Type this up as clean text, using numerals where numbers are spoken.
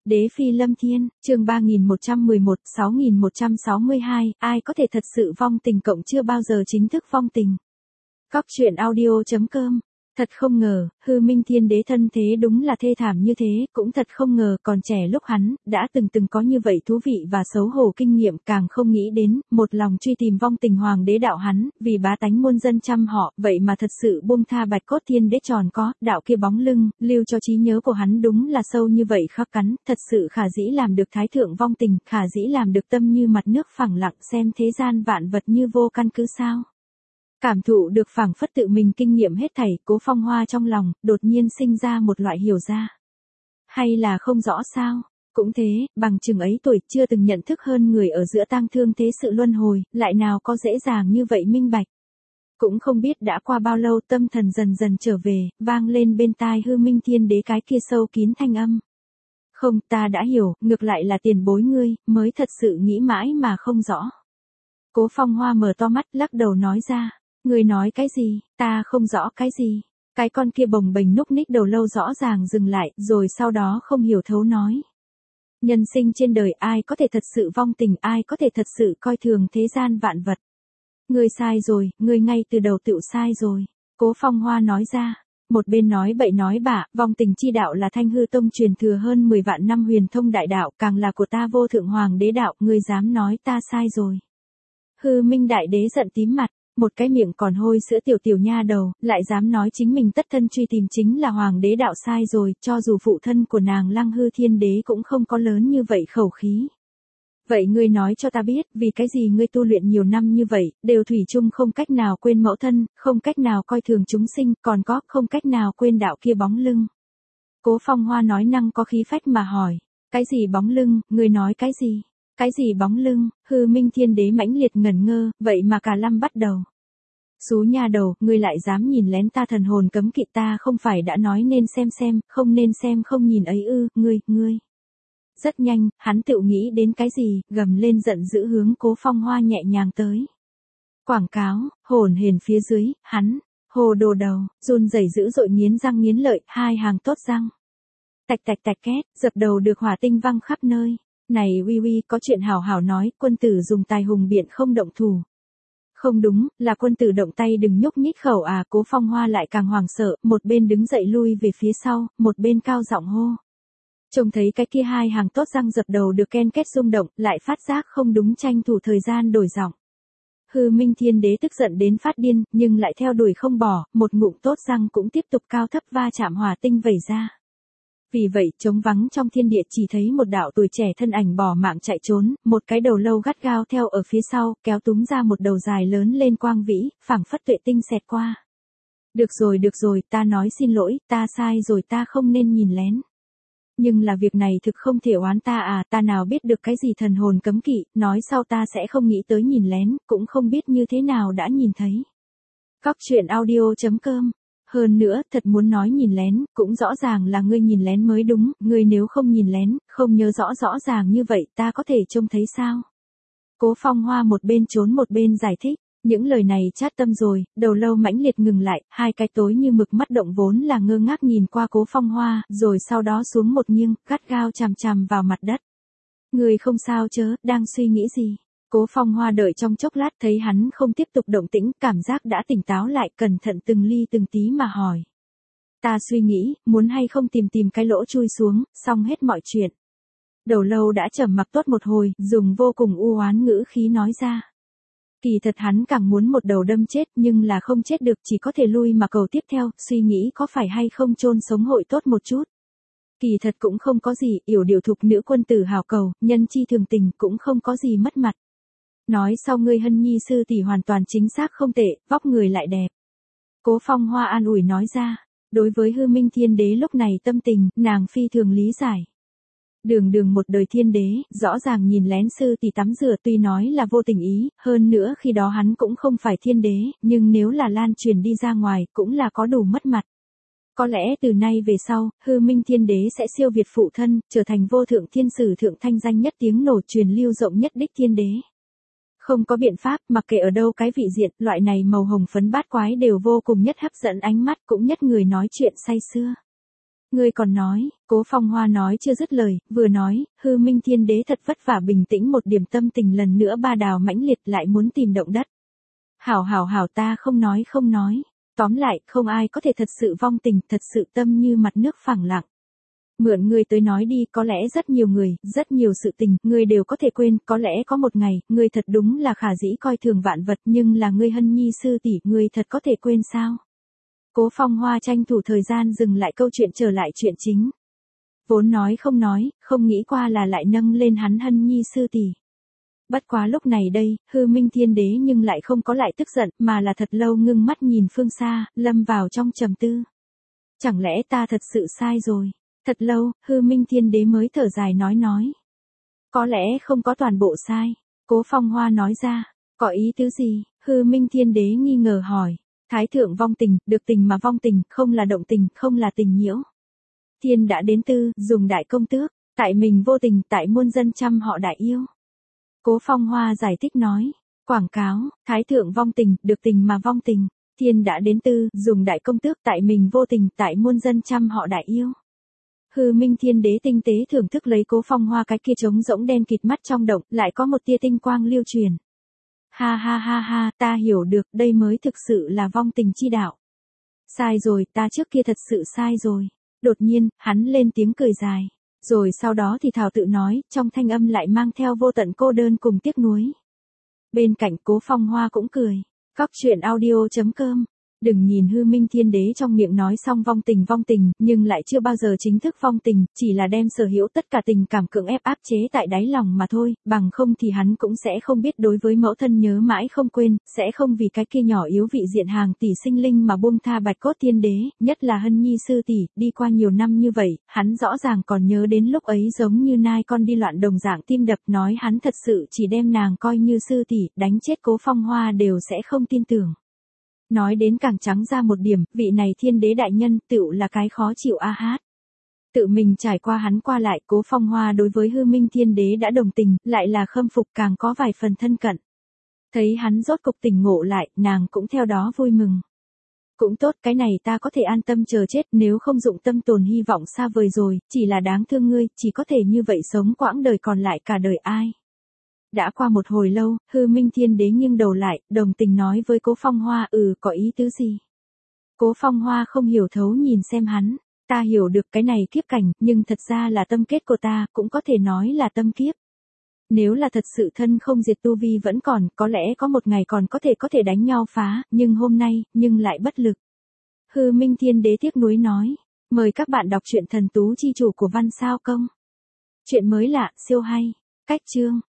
Đế phi lâm thiên, chương 3111, 6162, ai có thể thật sự vong tình cộng chưa bao giờ chính thức vong tình. Góc truyện audio.com. Thật không ngờ, hư minh thiên đế thân thế đúng là thê thảm như thế, cũng thật không ngờ còn trẻ lúc hắn, đã từng có như vậy thú vị và xấu hổ kinh nghiệm, càng không nghĩ đến, một lòng truy tìm vong tình hoàng đế đạo hắn, vì bá tánh muôn dân chăm họ, vậy mà thật sự buông tha bạch cốt thiên đế tròn có, đạo kia bóng lưng, lưu cho trí nhớ của hắn đúng là sâu như vậy khắc cắn, thật sự khả dĩ làm được thái thượng vong tình, khả dĩ làm được tâm như mặt nước phẳng lặng xem thế gian vạn vật như vô căn cứ sao. Cảm thụ được phảng phất tự mình kinh nghiệm hết thảy, Cố Phong Hoa trong lòng, đột nhiên sinh ra một loại hiểu ra. Hay là không rõ sao? Cũng thế, bằng chừng ấy tuổi chưa từng nhận thức hơn người ở giữa tang thương thế sự luân hồi, lại nào có dễ dàng như vậy minh bạch. Cũng không biết đã qua bao lâu tâm thần dần dần trở về, vang lên bên tai hư minh thiên đế cái kia sâu kín thanh âm. Không, ta đã hiểu, ngược lại là tiền bối ngươi, mới thật sự nghĩ mãi mà không rõ. Cố Phong Hoa mở to mắt lắc đầu nói ra. Người nói cái gì, ta không rõ cái gì. Cái con kia bồng bềnh núc ních đầu lâu rõ ràng dừng lại, rồi sau đó không hiểu thấu nói. Nhân sinh trên đời ai có thể thật sự vong tình, ai có thể thật sự coi thường thế gian vạn vật. Ngươi sai rồi, ngươi ngay từ đầu tựu sai rồi. Cố Phong Hoa nói ra. Một bên nói bậy nói bạ, vong tình chi đạo là Thanh Hư Tông truyền thừa hơn 10 vạn năm huyền thông đại đạo, càng là của ta vô thượng hoàng đế đạo, ngươi dám nói ta sai rồi. Hư Minh đại đế giận tím mặt. Một cái miệng còn hôi sữa tiểu nha đầu, lại dám nói chính mình tất thân truy tìm chính là hoàng đế đạo sai rồi, cho dù phụ thân của nàng Lăng Hư Thiên Đế cũng không có lớn như vậy khẩu khí. Vậy ngươi nói cho ta biết, vì cái gì ngươi tu luyện nhiều năm như vậy, đều thủy chung không cách nào quên mẫu thân, không cách nào coi thường chúng sinh, còn có không cách nào quên đạo kia bóng lưng. Cố Phong Hoa nói năng có khí phách mà hỏi, cái gì bóng lưng, ngươi nói cái gì? Cái gì bóng lưng, hư minh thiên đế mãnh liệt ngẩn ngơ, vậy mà cả lâm bắt đầu. Xú nha đầu, ngươi lại dám nhìn lén ta thần hồn cấm kỵ ta không phải đã nói nên xem, không nên xem không nhìn ấy ư, ngươi. Rất nhanh, hắn tự nghĩ đến cái gì, gầm lên giận dữ hướng Cố Phong Hoa nhẹ nhàng tới. Quảng cáo, hồn hển phía dưới, hắn, hồ đồ đầu, run rẩy dữ dội nghiến răng nghiến lợi, hai hàng tốt răng. Tạch két, dập đầu được hỏa tinh văng khắp nơi. Này uy, có chuyện hảo hảo nói, quân tử dùng tài hùng biện không động thủ. Không đúng, là quân tử động tay đừng nhúc nhích khẩu à. Cố Phong Hoa lại càng hoảng sợ, một bên đứng dậy lui về phía sau, một bên cao giọng hô. Trông thấy cái kia hai hàng tốt răng dập đầu được ken két rung động, lại phát giác không đúng tranh thủ thời gian đổi giọng. Hư Minh Thiên Đế tức giận đến phát điên, nhưng lại theo đuổi không bỏ, một ngụm tốt răng cũng tiếp tục cao thấp va chạm hỏa tinh vẩy ra. Vì vậy, trống vắng trong thiên địa chỉ thấy một đạo tuổi trẻ thân ảnh bỏ mạng chạy trốn, một cái đầu lâu gắt gao theo ở phía sau, kéo túm ra một đầu dài lớn lên quang vĩ, phảng phất tuệ tinh xẹt qua. Được rồi, ta nói xin lỗi, ta sai rồi, ta không nên nhìn lén. Nhưng là việc này thực không thể oán ta à, ta nào biết được cái gì thần hồn cấm kỵ, nói sau ta sẽ không nghĩ tới nhìn lén, cũng không biết như thế nào đã nhìn thấy. Góc truyện audio.com. Hơn nữa, thật muốn nói nhìn lén, cũng rõ ràng là ngươi nhìn lén mới đúng, ngươi nếu không nhìn lén, không nhớ rõ ràng như vậy, ta có thể trông thấy sao? Cố Phong Hoa một bên trốn một bên giải thích, những lời này chát tâm rồi, đầu lâu mãnh liệt ngừng lại, hai cái tối như mực mắt động vốn là ngơ ngác nhìn qua Cố Phong Hoa, rồi sau đó xuống một nghiêng, gắt gao chằm vào mặt đất. Ngươi không sao chớ, đang suy nghĩ gì? Cố Phong Hoa đợi trong chốc lát thấy hắn không tiếp tục động tĩnh, cảm giác đã tỉnh táo lại, cẩn thận từng ly từng tí mà hỏi. Ta suy nghĩ, muốn hay không tìm cái lỗ chui xuống, xong hết mọi chuyện. Đầu lâu đã trầm mặc tốt một hồi, dùng vô cùng u oán ngữ khí nói ra. Kỳ thật hắn càng muốn một đầu đâm chết, nhưng là không chết được, chỉ có thể lui mà cầu tiếp theo, suy nghĩ có phải hay không chôn sống hội tốt một chút. Kỳ thật cũng không có gì, yểu điệu thục nữ quân tử hào cầu, nhân chi thường tình, cũng không có gì mất mặt. Nói sau ngươi Hân Nhi sư tỷ hoàn toàn chính xác không tệ, vóc người lại đẹp. Cố Phong Hoa an ủi nói ra, đối với hư minh thiên đế lúc này tâm tình, nàng phi thường lý giải. Đường một đời thiên đế, rõ ràng nhìn lén sư tỷ tắm rửa tuy nói là vô tình ý, hơn nữa khi đó hắn cũng không phải thiên đế, nhưng nếu là lan truyền đi ra ngoài, cũng là có đủ mất mặt. Có lẽ từ nay về sau, hư minh thiên đế sẽ siêu việt phụ thân, trở thành vô thượng thiên sử thượng thanh danh nhất tiếng nổ truyền lưu rộng nhất đích thiên đế. Không có biện pháp, mặc kệ ở đâu cái vị diện, loại này màu hồng phấn bát quái đều vô cùng nhất hấp dẫn ánh mắt, cũng nhất người nói chuyện say sưa. Ngươi còn nói, Cố Phong Hoa nói chưa dứt lời, vừa nói, Hư Minh Thiên Đế thật vất vả bình tĩnh một điểm tâm tình lần nữa ba đào mãnh liệt lại muốn tìm động đất. Hảo ta không nói. Tóm lại, không ai có thể thật sự vong tình, thật sự tâm như mặt nước phẳng lặng. Mượn ngươi tới nói đi, có lẽ rất nhiều người, rất nhiều sự tình, ngươi đều có thể quên, có lẽ có một ngày, ngươi thật đúng là khả dĩ coi thường vạn vật, nhưng là ngươi Hân Nhi sư tỷ, ngươi thật có thể quên sao? Cố Phong Hoa tranh thủ thời gian dừng lại câu chuyện trở lại chuyện chính. Vốn nói, không nghĩ qua là lại nâng lên hắn Hân Nhi sư tỷ. Bất quá lúc này đây, Hư Minh Thiên Đế nhưng lại không có lại tức giận, mà là thật lâu ngưng mắt nhìn phương xa, lâm vào trong trầm tư. Chẳng lẽ ta thật sự sai rồi? Thật lâu, Hư Minh Thiên Đế mới thở dài nói. Có lẽ không có toàn bộ sai. Cố Phong Hoa nói ra. Có ý tứ gì? Hư Minh Thiên Đế nghi ngờ hỏi. Thái thượng vong tình, được tình mà vong tình, không là động tình, không là tình nhiễu. Thiên đã đến tư, dùng đại công tước, tại mình vô tình, tại muôn dân trăm họ đại yêu. Cố Phong Hoa giải thích nói. Quảng cáo, thái thượng vong tình, được tình mà vong tình. Thiên đã đến tư, dùng đại công tước, tại mình vô tình, tại muôn dân trăm họ đại yêu. Hư Minh Thiên Đế tinh tế thưởng thức lấy Cố Phong Hoa cái kia trống rỗng đen kịt mắt trong động, lại có một tia tinh quang lưu truyền. Ha, ta hiểu được, đây mới thực sự là vong tình chi đạo. Sai rồi, ta trước kia thật sự sai rồi. Đột nhiên, hắn lên tiếng cười dài. Rồi sau đó thì thảo tự nói, trong thanh âm lại mang theo vô tận cô đơn cùng tiếc nuối. Bên cạnh Cố Phong Hoa cũng cười. Cóc truyện audio.com. Đừng nhìn Hư Minh Thiên Đế trong miệng nói xong vong tình, nhưng lại chưa bao giờ chính thức vong tình, chỉ là đem sở hữu tất cả tình cảm cưỡng ép áp chế tại đáy lòng mà thôi, bằng không thì hắn cũng sẽ không biết đối với mẫu thân nhớ mãi không quên, sẽ không vì cái kia nhỏ yếu vị diện hàng tỷ sinh linh mà buông tha Bạch Cốt Thiên Đế, nhất là Hân Nhi sư tỷ, đi qua nhiều năm như vậy, hắn rõ ràng còn nhớ đến lúc ấy giống như nai con đi loạn đồng dạng tim đập, nói hắn thật sự chỉ đem nàng coi như sư tỷ, đánh chết Cố Phong Hoa đều sẽ không tin tưởng. Nói đến càng trắng ra một điểm, vị này Thiên Đế đại nhân tựu là cái khó chịu a hát. Tự mình trải qua hắn qua lại, Cố Phong Hoa đối với Hư Minh Thiên Đế đã đồng tình, lại là khâm phục càng có vài phần thân cận. Thấy hắn rốt cục tỉnh ngộ lại, nàng cũng theo đó vui mừng. Cũng tốt, cái này ta có thể an tâm chờ chết, nếu không dụng tâm tồn hy vọng xa vời rồi, chỉ là đáng thương ngươi, chỉ có thể như vậy sống quãng đời còn lại cả đời ai. Đã qua một hồi lâu, Hư Minh Thiên Đế nghiêng đầu lại, đồng tình nói với Cố Phong Hoa, có ý tứ gì? Cố Phong Hoa không hiểu thấu nhìn xem hắn, ta hiểu được cái này kiếp cảnh, nhưng thật ra là tâm kết của ta, cũng có thể nói là tâm kiếp. Nếu là thật sự thân không diệt tu vi vẫn còn, có lẽ có một ngày còn có thể đánh nhau phá, nhưng hôm nay, nhưng lại bất lực. Hư Minh Thiên Đế tiếc nuối nói, mời các bạn đọc truyện Thần Tú Chi Chủ của Văn Sao Công. Chuyện mới lạ, siêu hay, cách chương.